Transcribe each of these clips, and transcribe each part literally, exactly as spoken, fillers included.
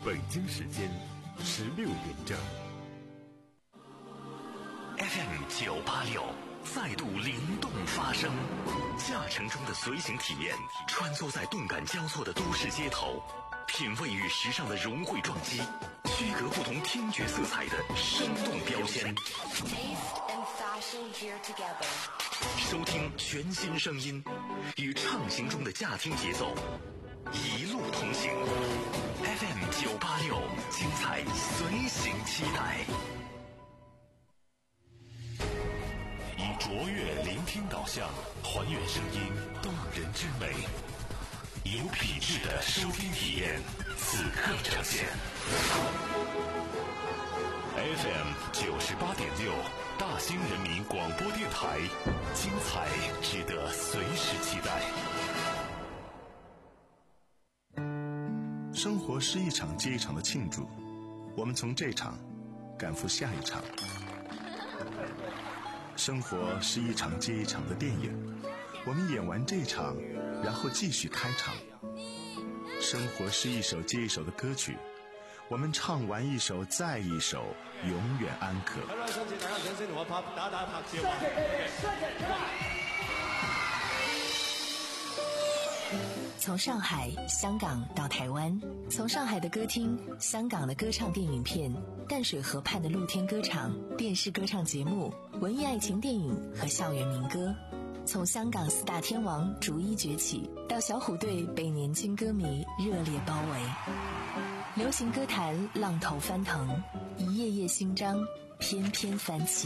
北京时间十六点整。 F M 九八六再度灵动发声，驾乘中的随行体验，穿梭在动感交错的都市街头，品味与时尚的融汇撞击，区隔不同听觉色彩的生动标签。收听全新声音，与畅行中的驾听节奏，一路同行。F M 九八六，精彩随行期待。以卓越聆听导向，还原声音动人之美，有品质的收听体验，此刻呈现。F M 九十八点六，大兴人民广播电台，精彩值得随时期待。 生活是一场接一场的庆祝，我们从这场赶赴下一场。生活是一场接一场的电影，我们演完这场，然后继续开场。生活是一首接一首的歌曲，我们唱完一首再一首，永远安可。 打打拍照啊！ 从上海、香港到台湾，从上海的歌厅、香港的歌唱电影片、淡水河畔的露天歌场、电视歌唱节目、文艺爱情电影和校园民歌，从香港四大天王逐一崛起，到小虎队被年轻歌迷热烈包围。流行歌坛浪头翻腾，一页页新章翩翩翻起。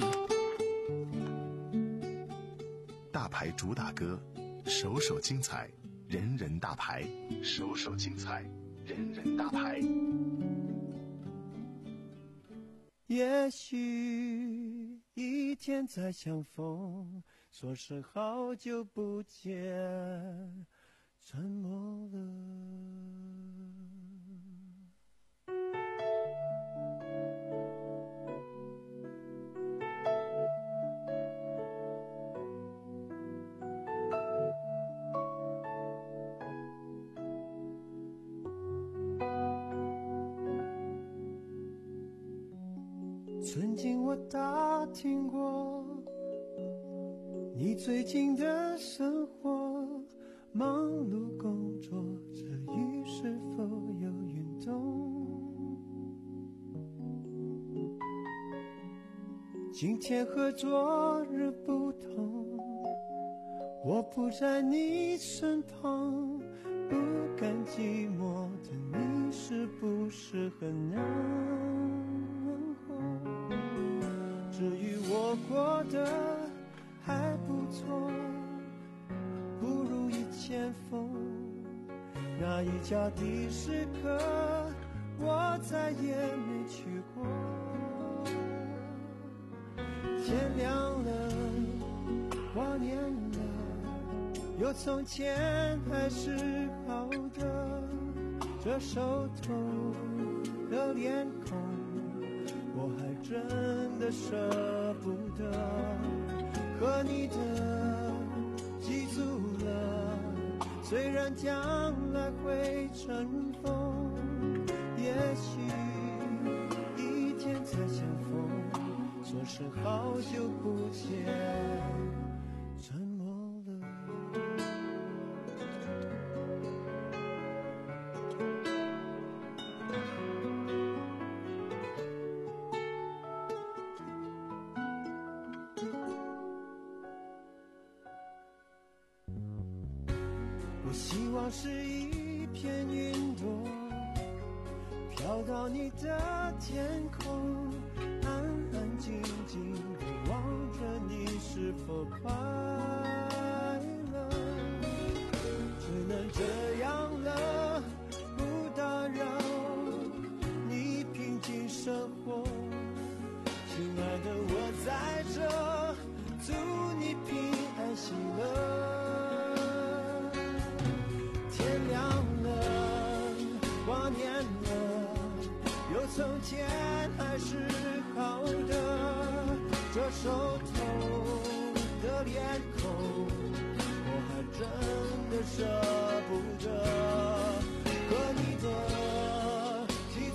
大牌主打歌，首首精彩，人人大牌，首首精彩，人人大牌。 也许一天再相逢，说是好久不见，沉默了。曾经我打听过你最近的生活，忙碌工作之余是否有运动？今天和昨日不同，我不在你身旁，不甘寂寞的你是不是很难过？至于我过得还不错，不如意千逢，那一家的士客我再也没去过。天亮了，挂念了，有从前还是好的，这熟透的脸孔我还真的舍不得，和你的记住了，虽然将来会尘封，也许一天再相逢，说是好久不见，沉默了。我希望是一片云朵，飘到你的天空，安安静静地望着你是否快乐，只能这样了，不打扰你平静生活。亲爱的，我在这，祝你平安喜乐。天亮了，挂念了，有从前还是好的，这熟透的脸孔我还真的舍不得，和你的记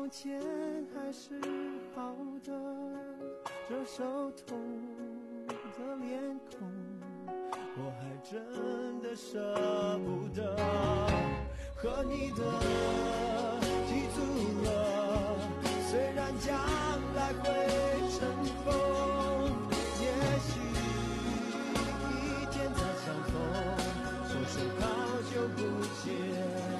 从前还是好的，这手痛的脸孔，我还真的舍不得和你的记住了，虽然将来会尘封，也许一天再相逢，说声好久不见。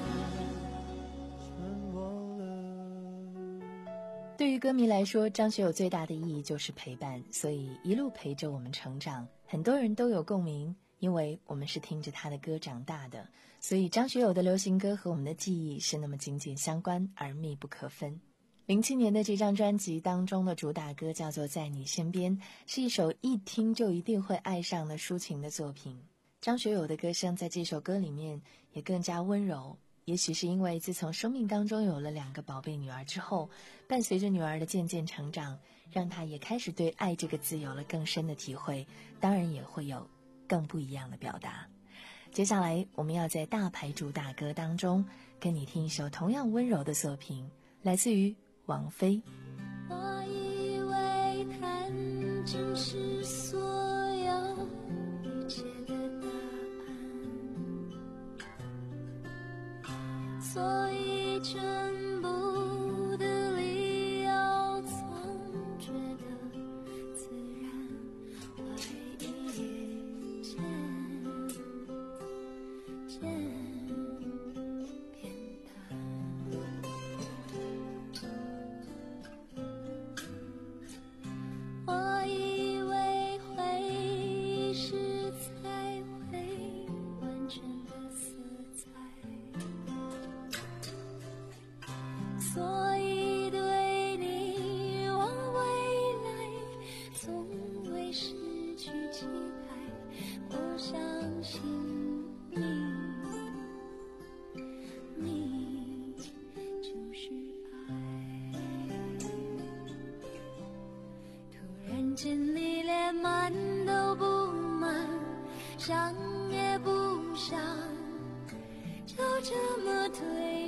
对于歌迷来说，张学友最大的意义就是陪伴，所以一路陪着我们成长。很多人都有共鸣，因为我们是听着他的歌长大的，所以张学友的流行歌和我们的记忆是那么紧紧相关而密不可分。零七年的这张专辑当中的主打歌叫做《在你身边》，是一首一听就一定会爱上的抒情的作品。张学友的歌声在这首歌里面也更加温柔，也许是因为自从生命当中有了两个宝贝女儿之后，伴随着女儿的渐渐成长，让她也开始对爱这个字有了更深的体会，当然也会有更不一样的表达。接下来我们要在大牌主打歌当中跟你听一首同样温柔的作品，来自于王菲。 我以为谈真是所有一切的答案，所以全部的理由总觉得自然，回忆渐渐变淡。我以为回忆是才会完全的色彩，所以对你往未来从未失去期待。我相信你，你就是爱。突然间你连瞒都不瞒，想也不想，就这么推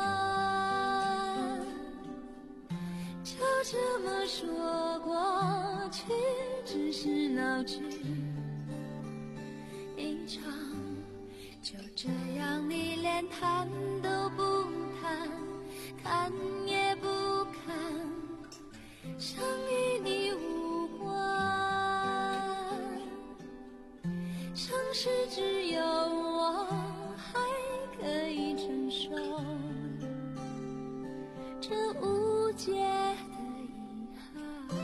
翻，就这么说过去只是闹剧一场，就这样你连谈都不谈，看也不看，像与你无关，像是只有我还可以承受这无解的遗憾。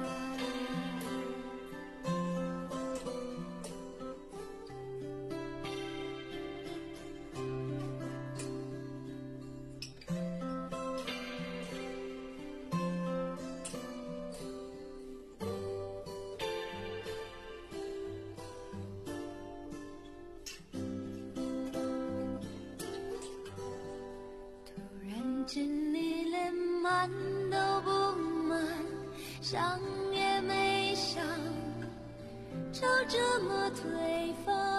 你连瞒都不瞒，想也没想，就这么推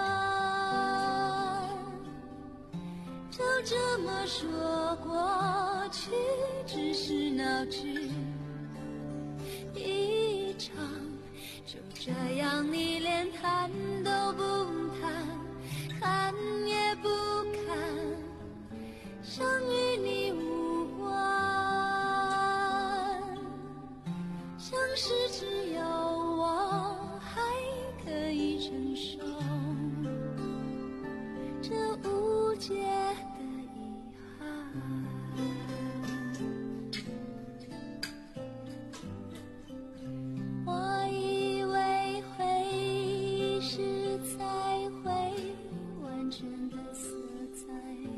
翻，就这么说过去只是闹剧一场，就这样你连谈都不谈，看也不看，像与你无关，像是只有我还可以承受这无解的遗憾。我以为回忆是才会完全的色彩，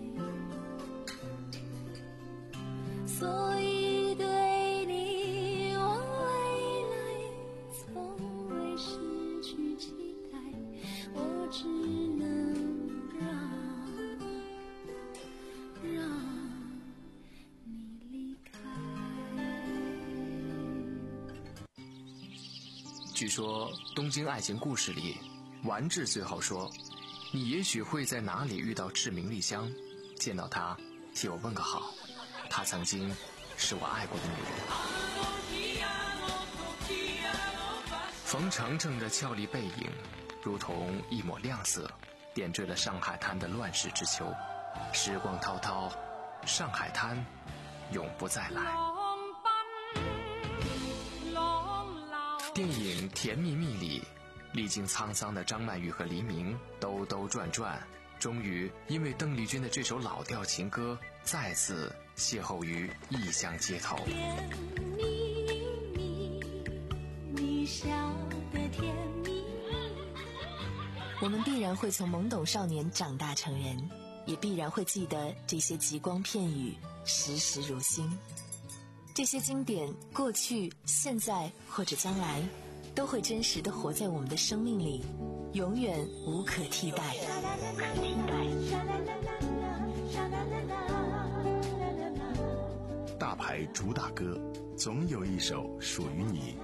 所以对你往未来从未失去期待，我只能让让你离开。 据说《东京爱情故事》里，丸治最后说：“你也许会在哪里遇到志明莉香，见到她，替我问个好。她曾经是我爱过的女人。冯程程的俏丽背影如同一抹亮色，点缀了上海滩的乱世之秋。时光滔滔，上海滩永不再来。电影《甜蜜蜜》里，历经沧桑的张曼玉和黎明兜兜转转，终于因为邓丽君的这首老调情歌再次邂逅于异乡街头。 甜蜜蜜，你笑得甜蜜。 我们必然会从懵懂少年长大成人，也必然会记得这些极光片语，时时如新。这些经典，过去、现在或者将来，都会真实地活在我们的生命里，永远无可替代。 大牌主打歌，总有一首属于你。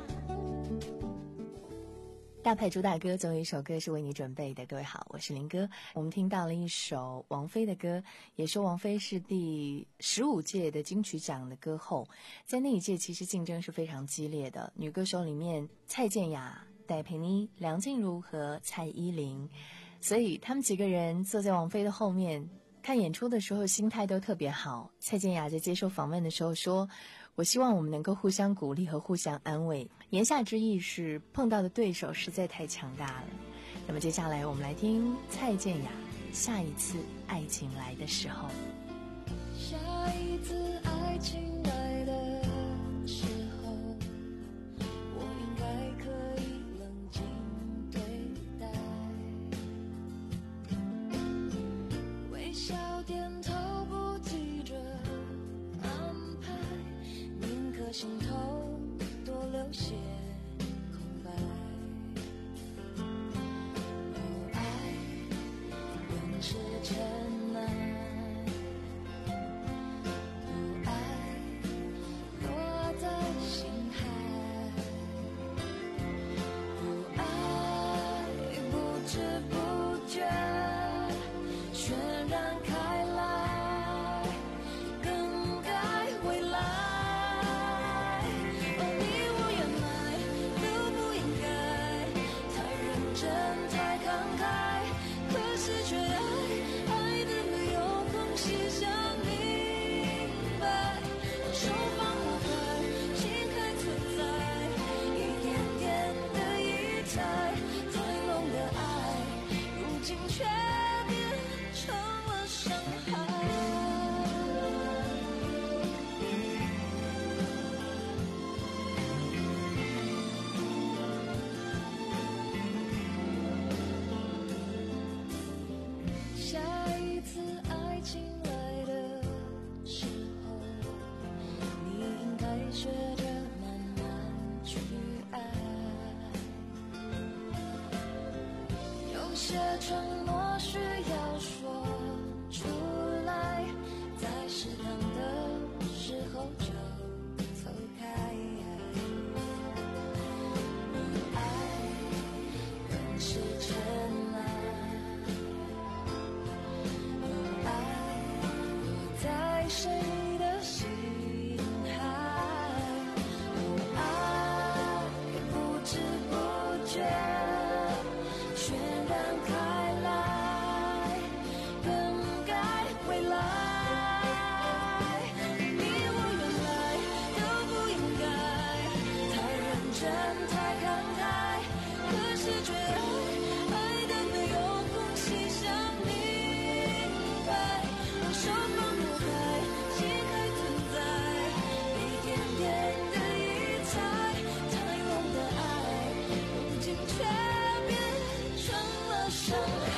大牌主打歌总有一首歌是为你准备的。各位好，我是林哥。我们听到了一首王菲的歌，也说王菲是第十五届的金曲奖的歌后。在那一届其实竞争是非常激烈的，女歌手里面蔡健雅、戴佩妮、梁静茹和蔡依林，所以他们几个人坐在王菲的后面看演出的时候心态都特别好。蔡健雅在接受访问的时候说，我希望我们能够互相鼓励和互相安慰，言下之意是碰到的对手实在太强大了。那么接下来我们来听蔡健雅下一次爱情来的时候。 下一次爱情来的时候，我应该可以冷静对待，微笑点头不急着安排，宁可心头多留些空白。哦，爱永是尘埃，不爱落在心海，不爱不知不觉渲染开来，更改未来。哦，你我原来都不应该太认真太慷慨，可是却爱爱得没有空隙想明白，手放不开，心还存在，一点点的遗猜，太浓的爱，如今却变成了伤害。下一次爱情来的时候，你应该学着慢慢去爱。有些承诺需要说出来，在适当的时候就走开。不爱更是尘埃，不爱落在谁的心海，不爱不知不觉渲染开来，更改未来。你我原来都不应该太认真太慷慨，可是却爱爱得没有空隙想明白，让手放不开，心还存在，一点点的遗猜，太浓的爱，如今却变成了伤害。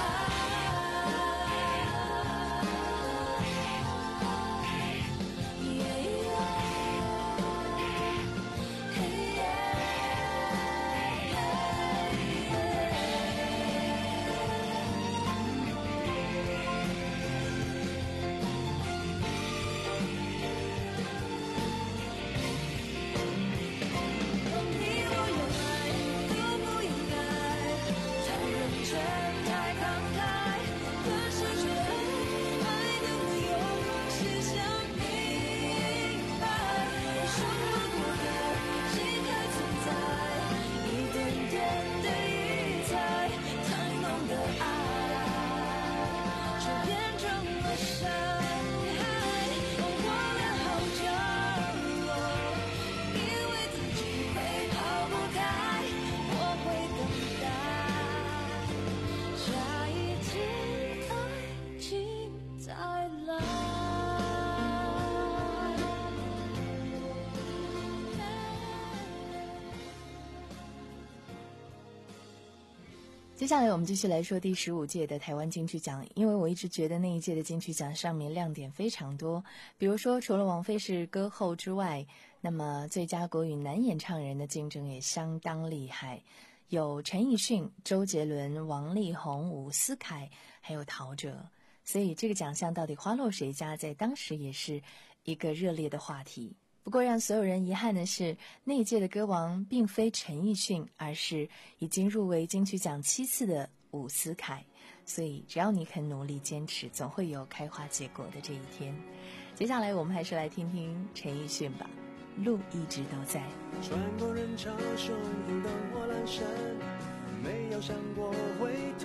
接下来我们继续来说第十五届的台湾金曲奖，因为我一直觉得那一届的金曲奖上面亮点非常多，比如说除了王菲是歌后之外，那么最佳国语男演唱人的竞争也相当厉害，有陈奕迅、周杰伦、王力宏、伍思凯，还有陶喆，所以这个奖项到底花落谁家，在当时也是一个热烈的话题。不过让所有人遗憾的是，那一届的歌王并非陈奕迅，而是已经入围金曲奖七次的伍思凯。所以只要你肯努力坚持，总会有开花结果的这一天。接下来我们还是来听听陈奕迅吧，路一直都在。 穿过人潮汹涌的火阑珊，没有想过回头，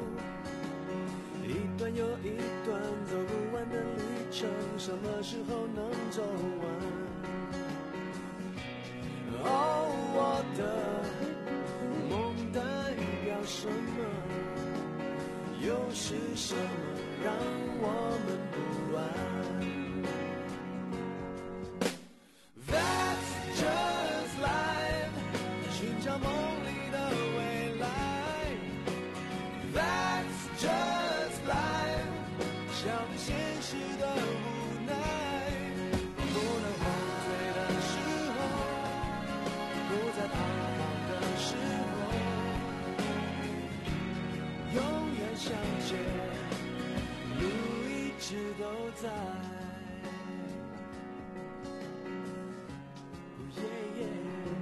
一段又一段走不完的旅程，什么时候能走完？哦，我的梦代表什么？又是什么让我们不安？ That's just life， 寻找梦里的未来。That's just life， 笑对现实的无奈。不能后退的时候，不再彷徨的时候，永远向前，路一直都在。Oh yeah, yeah。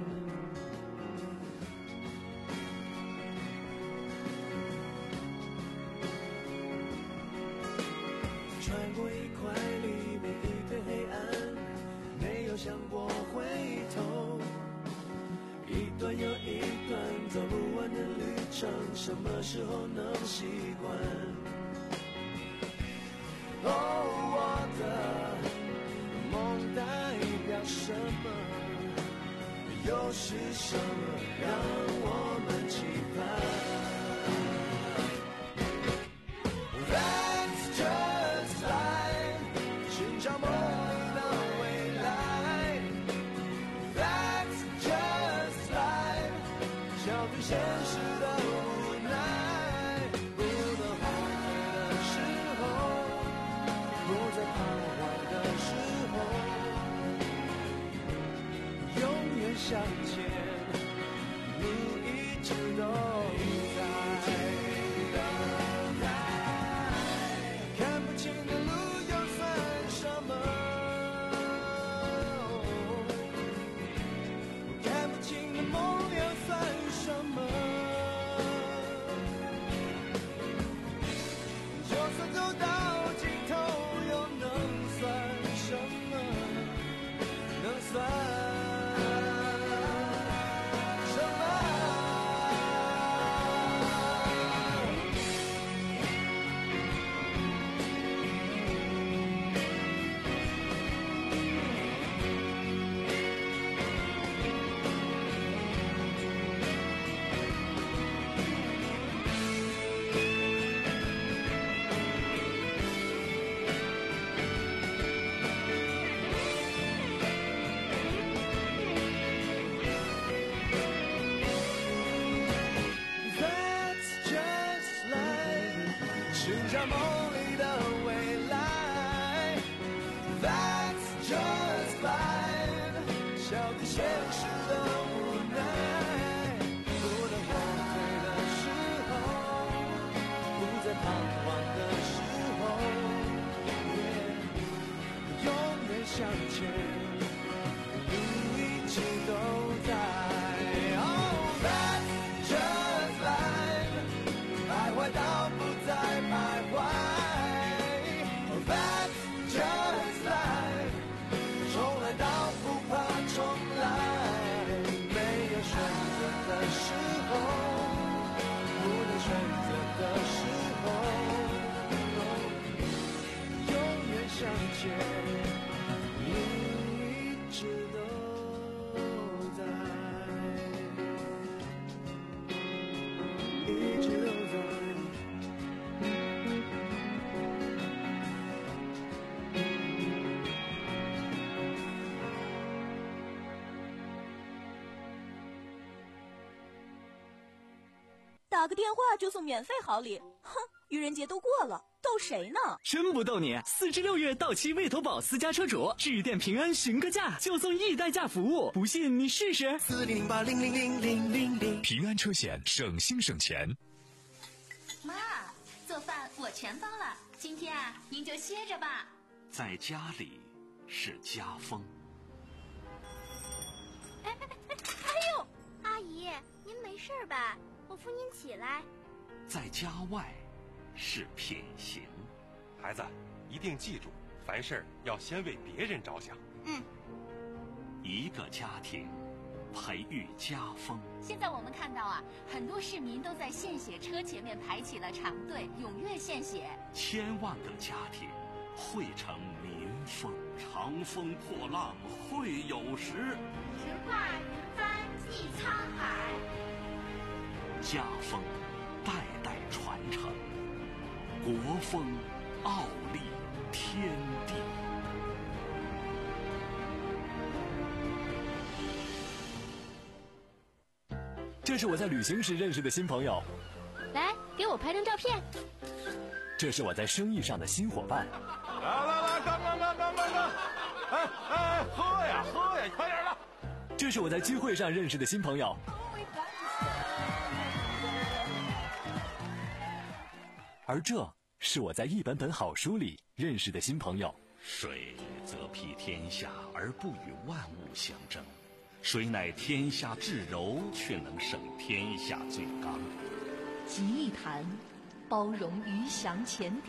穿过一块黎明，一片黑暗，没有想过回头，一段又一段走不完的旅程，什么时候能习惯？哦，我的梦代表什么？又是什么让我们期盼？ That's just life， 寻找梦的未来。That's just life， 笑对现实的无奈。不能后退的时候，不再彷徨的时候，永远向前，路一直都在。 看不清的路又算什么？看不清的梦又算什么？ 打个电话就送免费好礼，哼，愚人节都过了，逗谁呢？ 真不逗你，四至六月到期魏投保私家车主，致电平安询个价，就送易代驾服务，不信你试试。 四零零八零零零零零零， 平安车险，省心省钱。 妈，做饭我全包了，今天啊，您就歇着吧。 在家里是家风。 哎哎哎！哎呦，阿姨，您没事吧？我扶您起来。 在家外是品行。 孩子，一定记住，凡事要先为别人着想。 嗯。 一个家庭培育家风。 现在我们看到啊，很多市民都在献血车前面排起了长队，踊跃献血。 千万个家庭汇成民风，长风破浪会有时。 直挂云帆济沧海。 家风代代传承，国风傲立天地。 这是我在旅行时认识的新朋友， 来给我拍张照片。 这是我在生意上的新伙伴。 来来来，干干干干干干！哎哎，喝呀喝呀，快点的！ 这是我在聚会上认识的新朋友。而这是我在一本本好书里认识的新朋友。 水则披天下而不与万物相争，谁乃天下至柔，却能胜天下最刚。 集一坛，包容鱼翔浅底；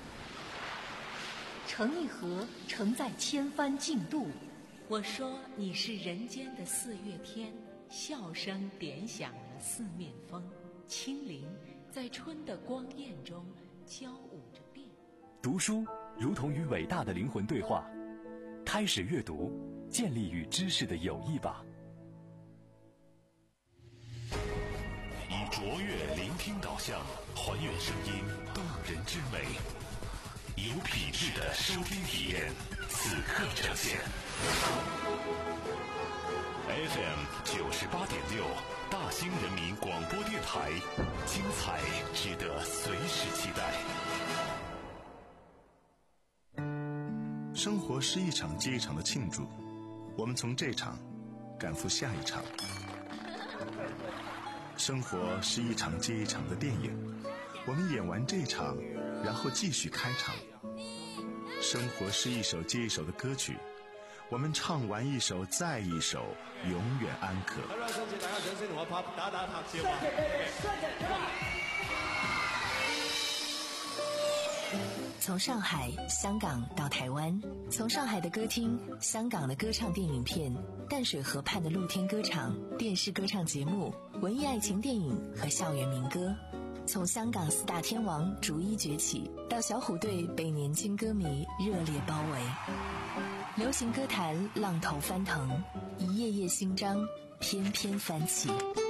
盛一盒，盛在千帆竞渡。我说你是人间的四月天，笑声点响了四面风，轻灵在春的光艳中交舞着变。 读书如同与伟大的灵魂对话，开始阅读，建立与知识的友谊吧。 以卓越聆听导向，还原声音动人之美，有品质的收听体验，此刻呈现。F M 九十八点六，大兴人民广播电台，精彩值得随时期待。 生活是一场接一场的庆祝，我们从这场赶赴下一场。生活是一场接一场的电影，我们演完这场，然后继续开场。生活是一首接一首的歌曲，我们唱完一首再一首，永远安可。 从上海、香港到台湾，从上海的歌厅、香港的歌唱电影片、淡水河畔的露天歌场、电视歌唱节目、文艺爱情电影和校园民歌，从香港四大天王逐一崛起，到小虎队被年轻歌迷热烈包围。流行歌坛浪头翻腾，一页页新章翩翩翻起。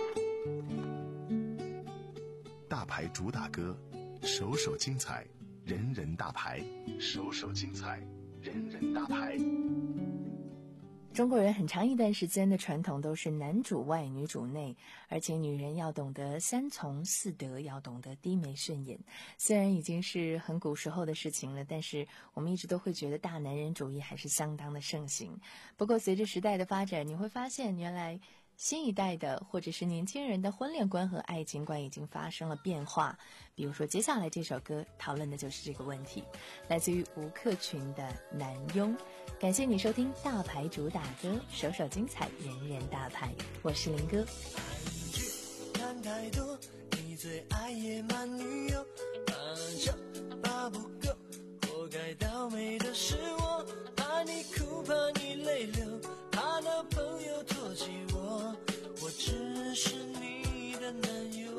大牌主打歌，首首精彩，人人大牌，首首精彩，人人大牌。 中国人很长一段时间的传统都是男主外女主内，而且女人要懂得三从四德，要懂得低眉顺眼。虽然已经是很古时候的事情了，但是我们一直都会觉得大男人主义还是相当的盛行。不过随着时代的发展，你会发现原来新一代的或者是年轻人的婚恋观和爱情观已经发生了变化。比如说接下来这首歌讨论的就是这个问题，来自于吴克群的男佣。感谢你收听大牌主打歌，首首精彩，人人大牌。我是林哥。 看太多，你最爱野蛮女友，怕酒怕不够，活该倒霉的是我，怕你哭怕你泪流，怕男朋友唾弃我，我只是你的男友。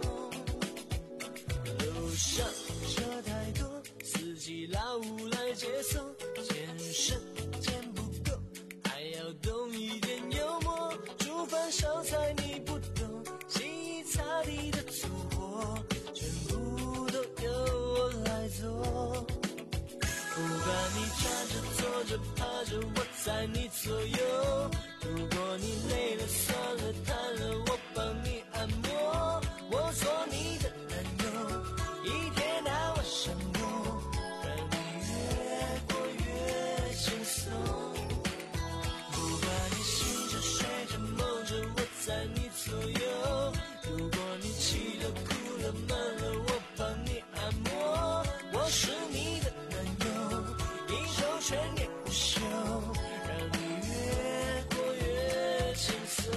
路上车太多，司机老无来接送，健身钱不够，还要懂一点幽默，煮饭烧菜你不懂，洗衣擦地的粗活全部都由我来做。不管你站着坐着趴着，我在你左右，如果你累了算了，谈了我把左右。如果你气得哭了闷了，我帮你按摩。我是你的男友，一周全年无休，让你越过越轻松。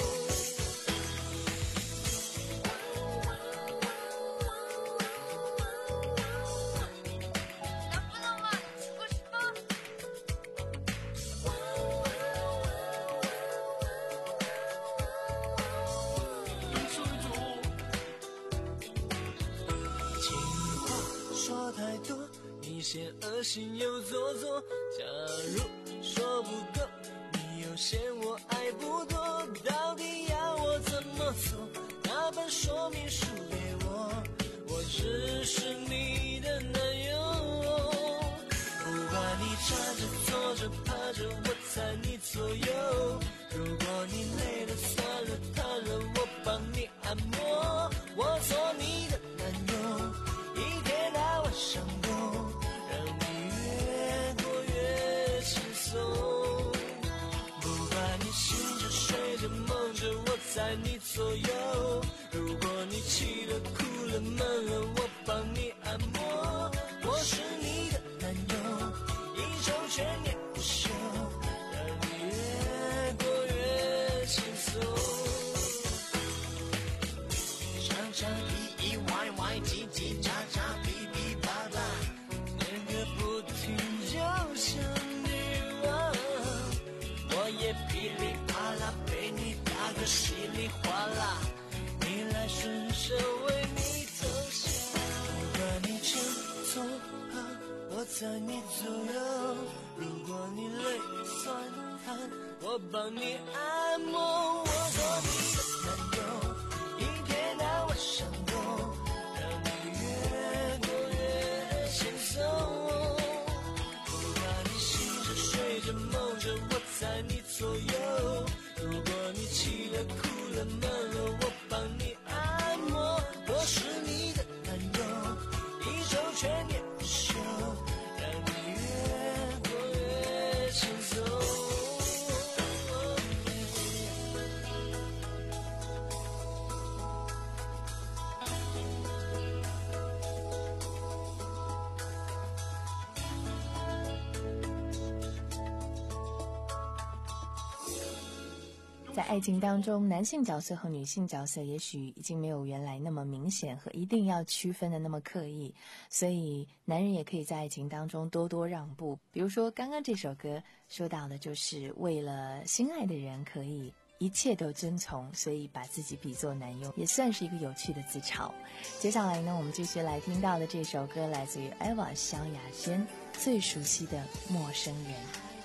说太多，你嫌恶心又做作。假如说不够，你又嫌我爱不多。到底要我怎么做？那本说明书给我，我只是你的男友。不管你站着坐着趴着，我在你左右。如果你累了酸了瘫了，我帮你按摩。我做你的男友，一天到晚上工，让你越过越轻松。不管你醒着睡着梦着，我在你左右。如果你气了哭了闷了，我帮你按摩。我是你的男友，一周全年无休，让你越过越轻松。常常意意外外叽叽喳喳哔哔叭叭，念个不停就像女王。我也噼里啪啦被你打个稀里哗啦，你来顺手为你投降。不管你正左旁，我在你左右。如果你累酸瘫，我帮你按摩。我做你的男友，一天到晚上工，让你越过越轻松。不管你醒着睡着梦着，我在你左右。如果你气了哭了闷了，我帮你按摩。我是你的男友，一周全年无休，让你越过越轻松。 在爱情当中，男性角色和女性角色也许已经没有原来那么明显和一定要区分的那么刻意，所以男人也可以在爱情当中多多让步。比如说刚刚这首歌说到的就是为了心爱的人可以一切都遵从，所以把自己比作男友，也算是一个有趣的自嘲。接下来呢，我们继续来听到的这首歌来自于 Eva 萧亚轩最熟悉的陌生人。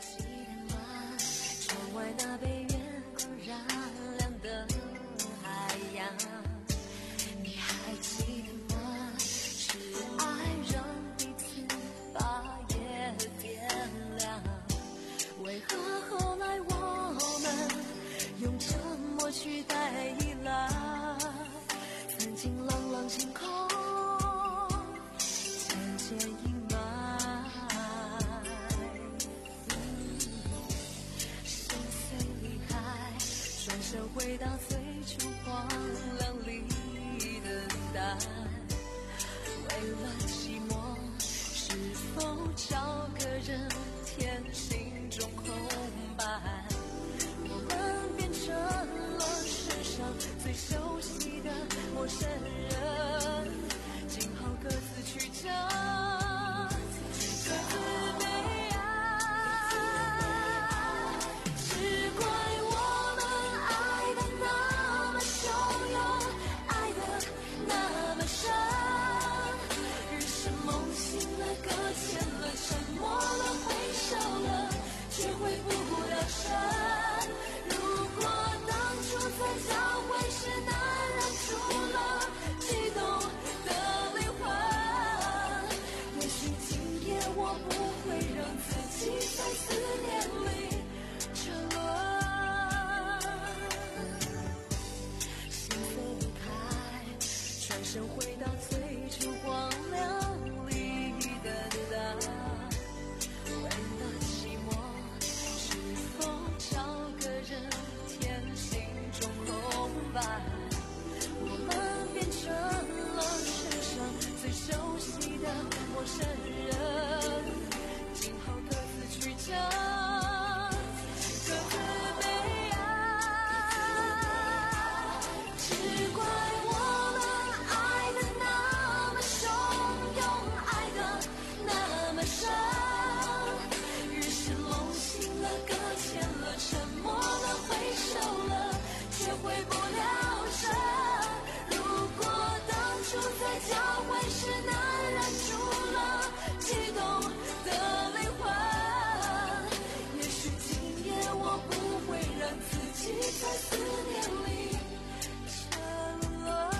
窗外那被月光染亮的海洋，你还记得吗？是爱让彼此把夜点亮，为何后来我们用沉默取代依赖？曾经朗朗星空渐渐阴霾，心碎离开，转身回到最初荒凉里等待。为了寂寞，是否找个人填心中空白？我们变成了世上最熟悉的陌生人，今后各自去找各自悲哀。只怪我们爱的那么汹涌，爱的那么深，人生梦醒了，搁浅了，沉默了，回首了，却回不了神。如果当初在交汇时难忍住了悸动的灵魂，也许今夜我不会让自己在思念里沉沦。心飞开，转身回到最初荒凉里等待。为了寂寞，是否找个人填心中空白？ 伴，我们变成了世上最熟悉的陌生人，今后各自去找各自悲哀，只怪我们爱的那么汹涌，爱的那么深，日是梦醒了，搁浅了，沉默了，回首了，却回不了神。如果当初在交汇时难忍住了激动的灵魂，也许今夜我不会让自己在思念里沉沦。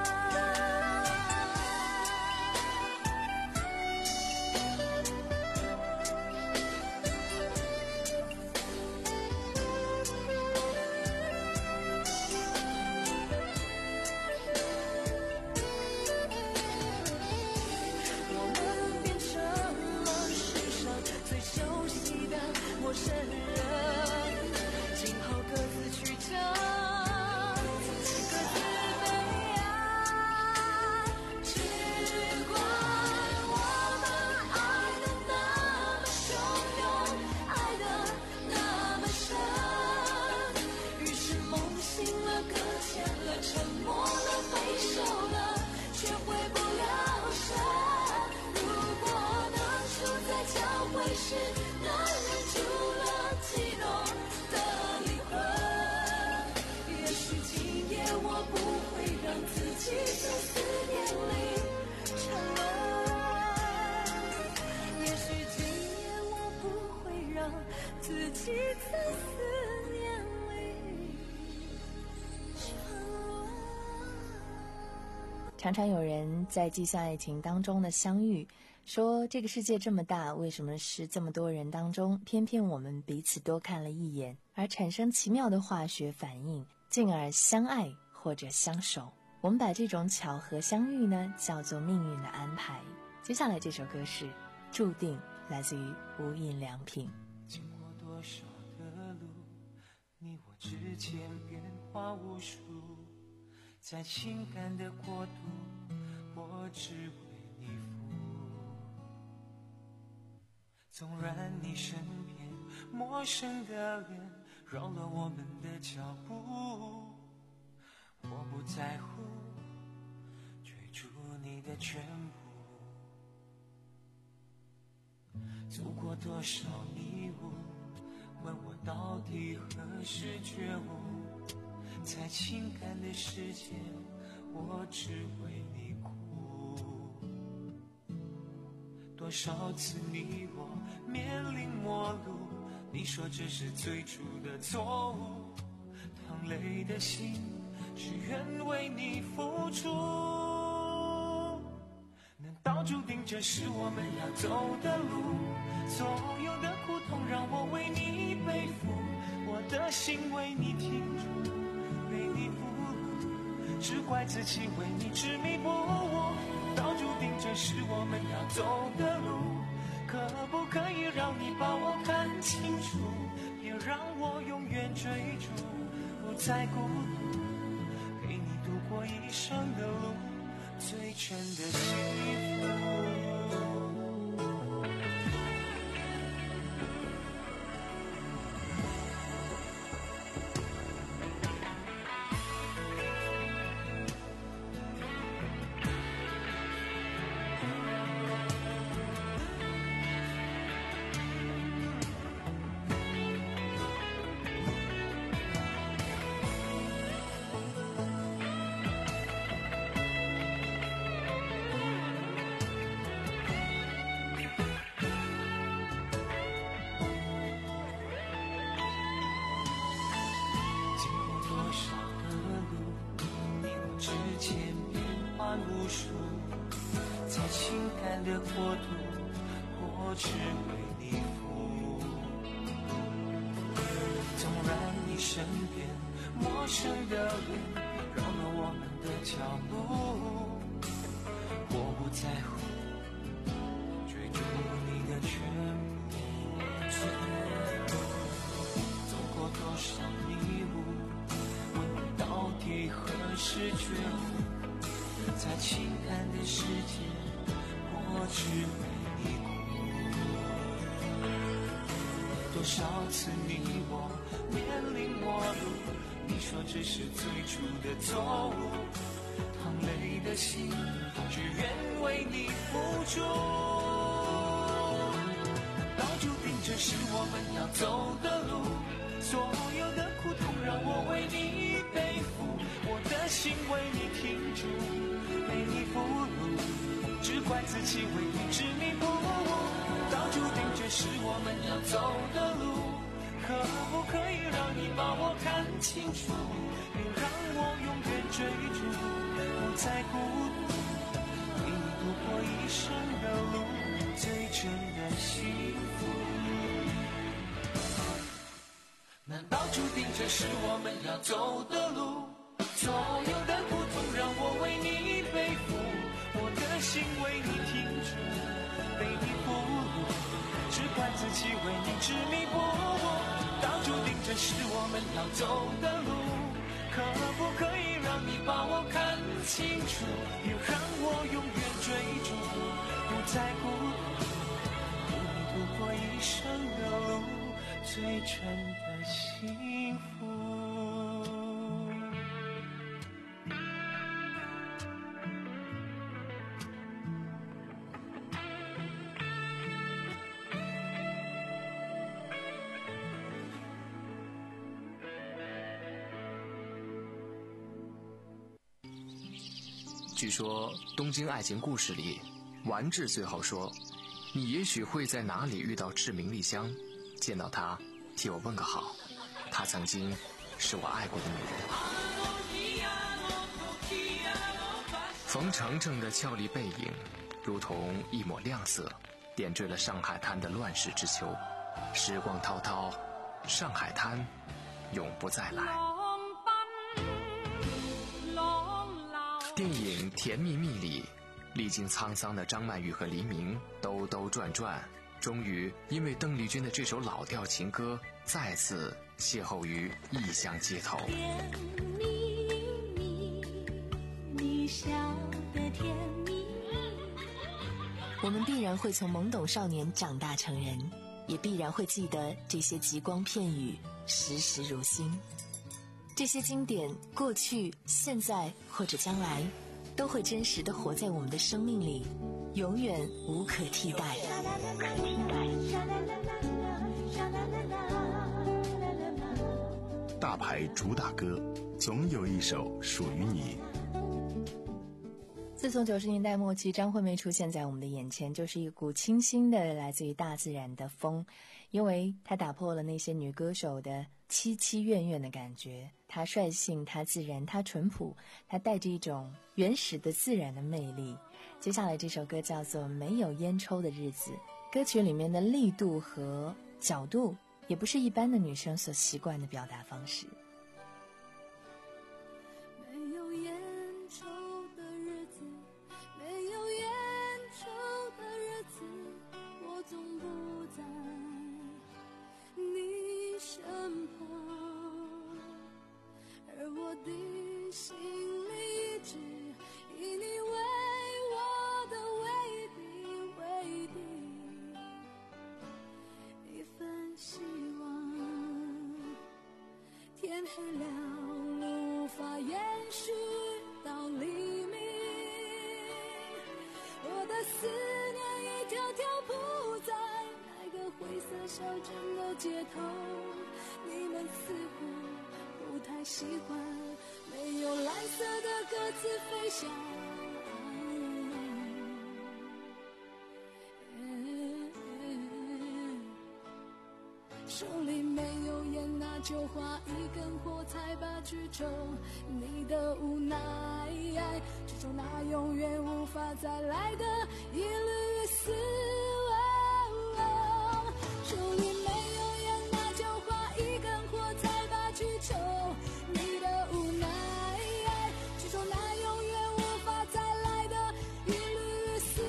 我们变成了世上最熟悉的陌生人，今后各自去找各自悲哀，只怪我们爱的那么汹涌，爱的那么深，于是梦醒了，搁浅了，沉默了，回首了，却回不了神。如果当初在交汇时难忍住了激动的灵魂，也许今夜我不会让自己在思念里沉沦，也许今夜我不会让自己在思念里沉沦。 常常有人在迹象爱情当中的相遇，说这个世界这么大，为什么是这么多人当中，偏偏我们彼此多看了一眼，而产生奇妙的化学反应，进而相爱或者相守。我们把这种巧合相遇呢，叫做命运的安排。接下来这首歌是《注定》，来自于无印良品。 经过多少的路，你我之间变化无数，在情感的国度，我只为你服务。纵然你身边陌生的脸扰了我们的脚步，我不在乎追逐你的全部。走过多少迷雾，问我到底何时觉悟，在情感的世界，我只为你哭。多少次你我面临陌路，你说这是最初的错误，淌泪的心只愿为你付出。难道注定这是我们要走的路？所有的苦痛让我为你背负，我的心为你停住，为你俘虏，只怪自己为你执迷不悟。难道注定这是我们要走的路？可不可以让你把我看清楚，别让我永远追逐，不再孤独，陪你度过一生的路，最真的幸福。无数，在情感的国度，我只为你服务。纵然你身边陌生的脸扰了我们的脚步，我不在乎追逐你的全部。走过多少迷雾，问到底是觉悟，在情感的世界我只会一哭。多少次你我面临陌路，你说这是最初的错误，淌泪的心只愿为你付出。早注定这是我们要走的路，所有的苦痛让我为你背负，我的心为你停住，被你俘虏，只怪自己为你执迷不悟。早注定这是我们要走的路，可不可以让你把我看清楚，别让我永远追逐，不再孤独，陪你度过一生的路，最真的幸福。难道注定这是我们要走的路？所有的苦痛让我为你背负，我的心为你停住，被你俘虏，只怪自己为你执迷不悟。早注定这是我们要走的路，可不可以让你把我看清楚，别让我永远追逐，不再孤独，陪你度过一生的路，最真的幸福。 据说《东京爱情故事》里，丸治最后说：“你也许会在哪里遇到赤名莉香，见到她，替我问个好。她曾经是我爱过的女人。”冯程程的俏丽背影，如同一抹亮色，点缀了上海滩的乱世之秋。时光滔滔，上海滩永不再来。电影《甜蜜蜜》里，历经沧桑的张曼玉和黎明兜兜转转，终于因为邓丽君的这首老调情歌，再次邂逅于异乡街头。 甜蜜蜜，你笑得甜蜜蜜。 我们必然会从懵懂少年长大成人，也必然会记得这些极光片语，时时如新。这些经典，过去、现在或者将来，都会真实地活在我们的生命里，永远无可替代。 大牌主打歌，总有一首属于你。 自从九十年代末期张惠妹出现在我们的眼前，就是一股清新的来自于大自然的风，因为她打破了那些女歌手的凄凄怨怨的感觉，她率性，她自然，她淳朴，她带着一种原始的自然的魅力。接下来这首歌叫做《没有烟抽的日子》，歌曲里面的力度和角度也不是一般的女生所习惯的表达方式。 没有烟抽的日子，没有烟抽的日子，我总不在你身旁，而我的心里一直以你为我的唯一唯一一份希望。天黑了，无法延续到黎明，我的思念一条条铺在那个灰色小镇的街头，你们似乎不太喜欢没有蓝色的鸽子飞翔，手里没有烟，那就划一根火柴吧去抽，你的无奈，这种那永远无法再来的一缕丝望。手里没有烟，那就划一根火柴吧去抽，你的无奈，这种那永远无法再来的一缕丝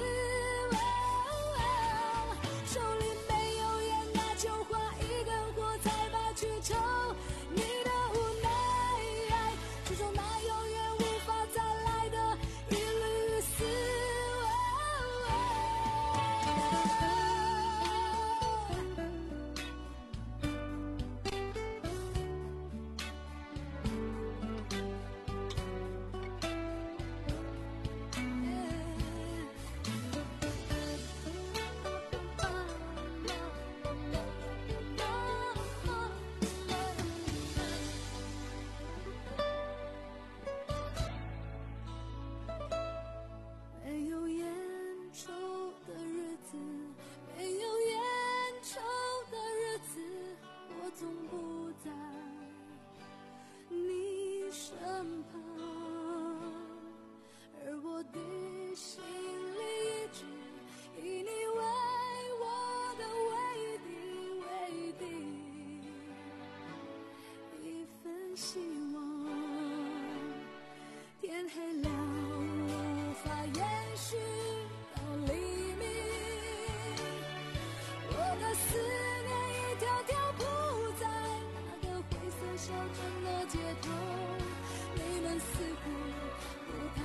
望。手里没有烟，那就划一根火柴吧去抽，你的无奈，这种那永远无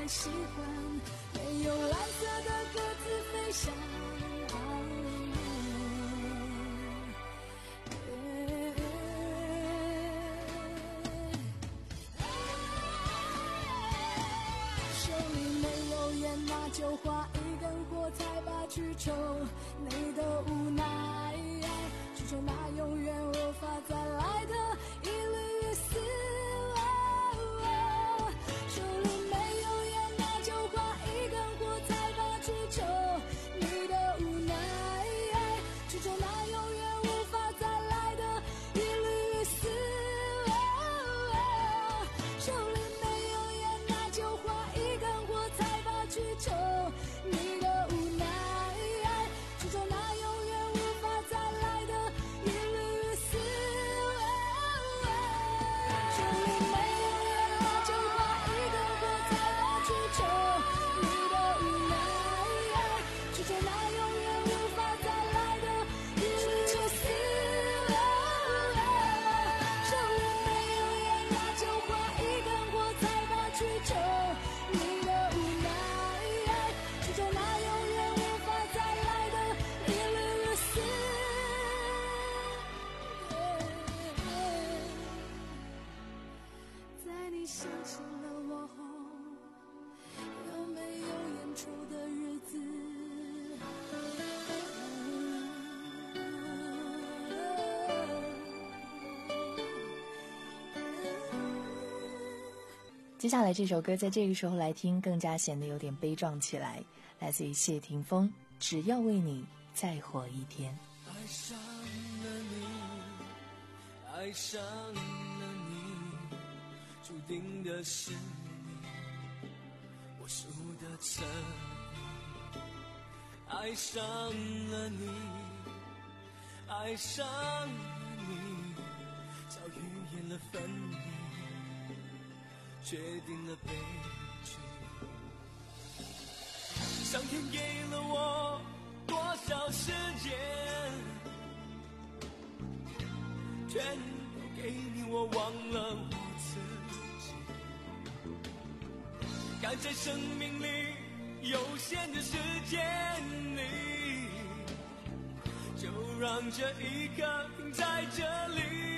喜欢，没有蓝色的鸽子飞翔。手里没有烟，那就划一根火柴吧，去抽你的无奈，去抽那永远无法再来的一缕丝。手里没有烟，那就划一根火柴吧，去抽你的无奈，去抽那永远无法再来的一缕丝。手里没有烟，那就划一根火柴吧，去抽你的无奈，去抽那永远无法再来的一缕丝。手里没有烟，那就划一根火柴吧，去抽你的无奈，去抽那永远无法再来的一缕丝。手里没有烟，那就划一根火柴吧，去抽你的无奈，去抽那永远无法再来的一缕丝。在你相信了我后，有没有演出的日子？ 接下来这首歌在这个时候来听，更加显得有点悲壮起来，来自于谢霆锋，只要为你再活一天。 爱上了你，爱上了你，注定的是你，我输的彻底。爱上了你，爱上了你，早预言了分离，决定了悲剧。上天给了我多少时间，全都给你，我忘了我自己。赶在生命里有限的时间里，就让这一刻停在这里。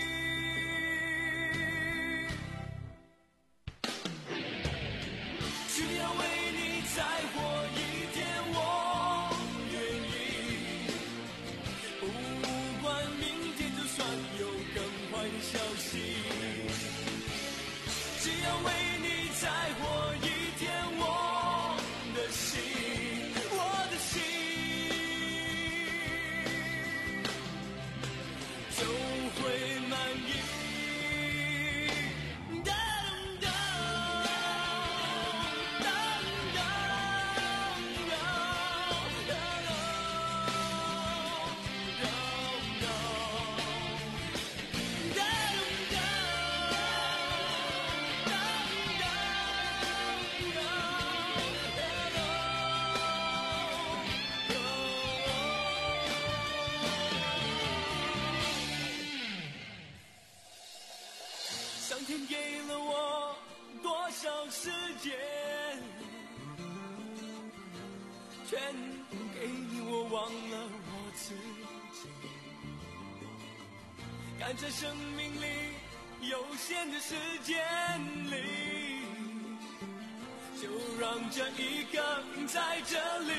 只要为你再活一天，我愿意。不管明天就算有更坏的消息，只要为你再活一天，我的心，我的心就会满意。上天给了我多少时间，全都给你，我忘了我自己。赶在生命里有限的时间里，就让这一刻停在这里。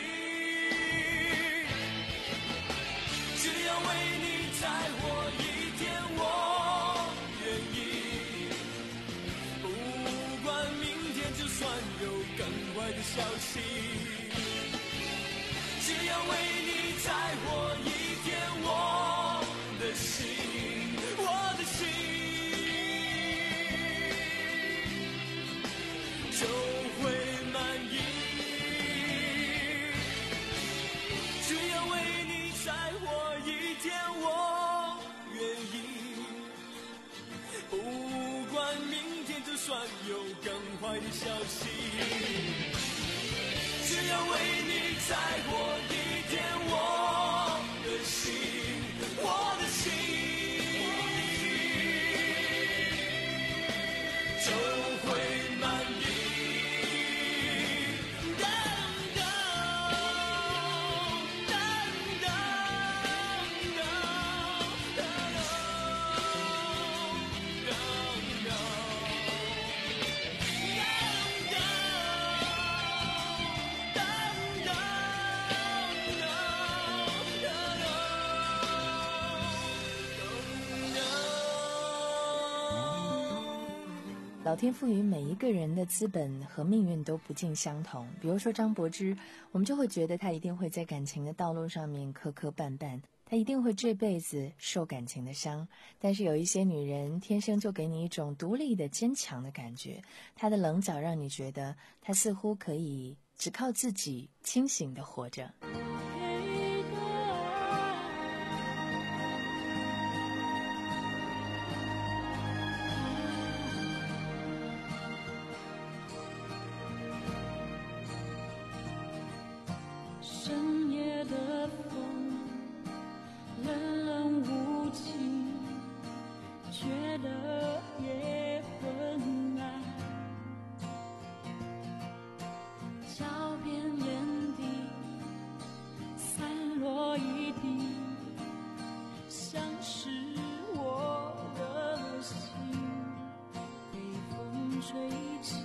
只要为你再活一天，我愿意。不管明天就算有更坏的消息，只要为你再活一天，我的心，我的心就会满意。只要为你再活一天，我愿意。不管明天就算有更坏的消息，只要为你再活一天，我的心，我的心就会满意。 老天赋予每一个人的资本和命运都不尽相同。比如说张柏芝，我们就会觉得她一定会在感情的道路上面磕磕绊绊，她一定会这辈子受感情的伤。但是有一些女人天生就给你一种独立的坚强的感觉，她的棱角让你觉得她似乎可以只靠自己清醒地活着。 深夜的风冷冷无情，觉得也昏暗，脚边眼底散落一地，像是我的心被风吹起，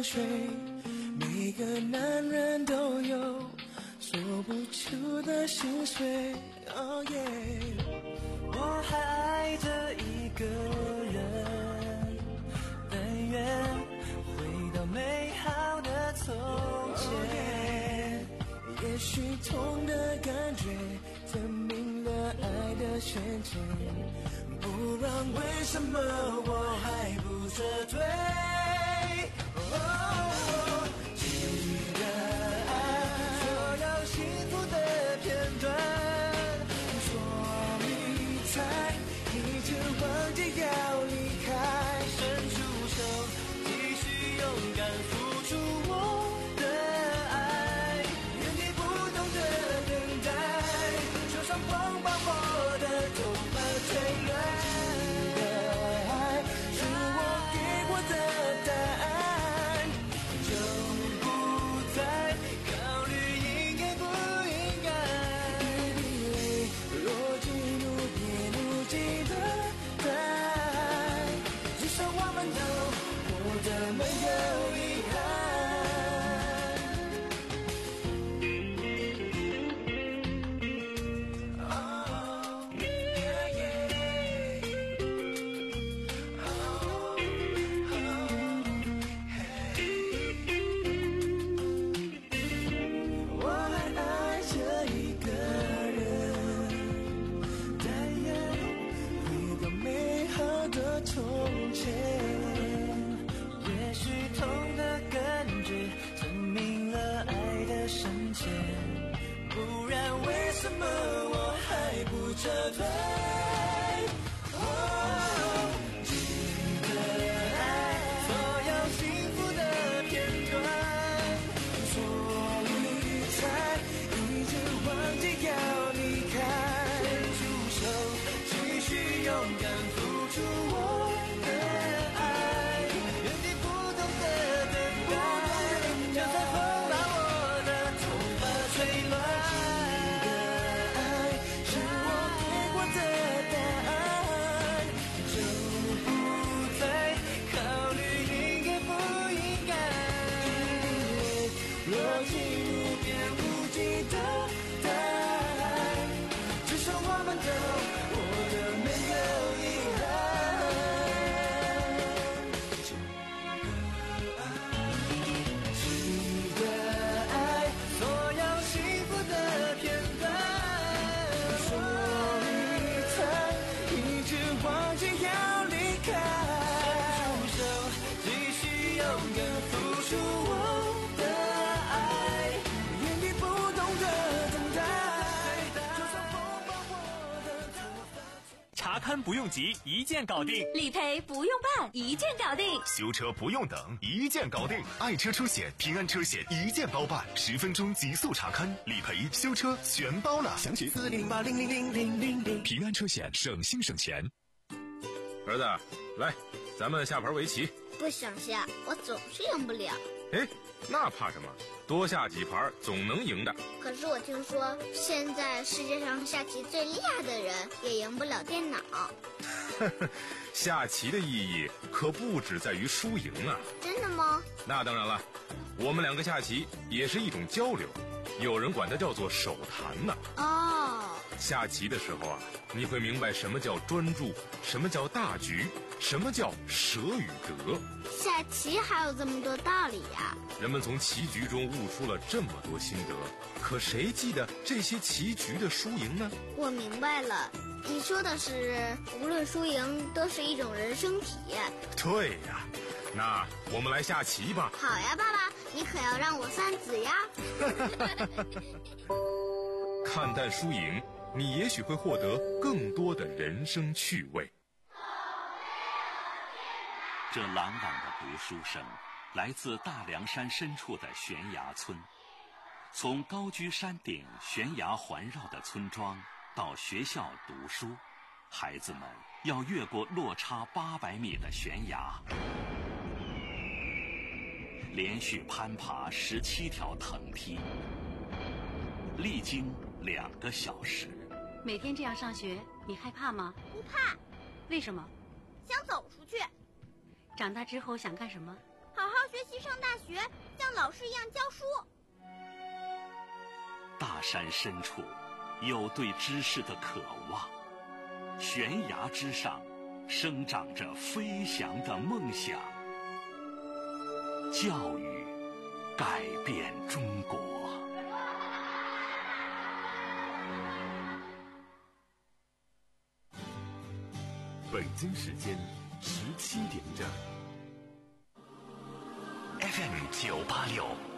水，每个男人都有说不出的心碎。哦耶，我还爱着一个人，但愿回到美好的从前。也许痛的感觉证明了爱的深浅，不然为什么我还不撤退？哦，记得爱所有幸福的片段，说你猜你就忘记要离开，伸出手继续勇敢付出我的爱，原地不动的等待，就算风把我的头发吹乱。 看不用急，一键搞定； 理赔不用办，一键搞定； 修车不用等，一键搞定；爱车出险、平安车险一键包办，十分钟极速查看，理赔、修车全包了。详情四零八零零零零零零。平安车险，省心省钱。 儿子，来，咱们下盘围棋。 不想下，我总是赢不了。 哎，那怕什么？多下几盘总能赢的。 可是我听说现在世界上下棋最厉害的人也赢不了电脑。 下棋的意义可不只在于输赢啊。 真的吗？ 那当然了，我们两个下棋也是一种交流，有人管它叫做手谈呢。 哦， 下棋的时候啊，你会明白什么叫专注，什么叫大局，什么叫舍与得。 下棋还有这么多道理呀！ 人们从棋局中悟出了这么多心得，可谁记得这些棋局的输赢呢？ 我明白了，你说的是无论输赢都是一种人生体验。 对呀，那我们来下棋吧。 好呀，爸爸，你可要让我三子呀。 看淡输赢，你也许会获得更多的人生趣味。 这朗朗的读书声来自大凉山深处的悬崖村。从高居山顶悬崖环绕的村庄到学校读书，孩子们要越过落差八百米的悬崖，连续攀爬十七条藤梯，历经两个小时。 每天这样上学，你害怕吗？ 不怕。 为什么？ 想走出去。 长大之后想干什么？ 好好好学习上大学，像老师一样教书。 大山深处有对知识的渴望，悬崖之上生长着飞翔的梦想。教育改变中国。 北京时间十七点整。 F M 九八六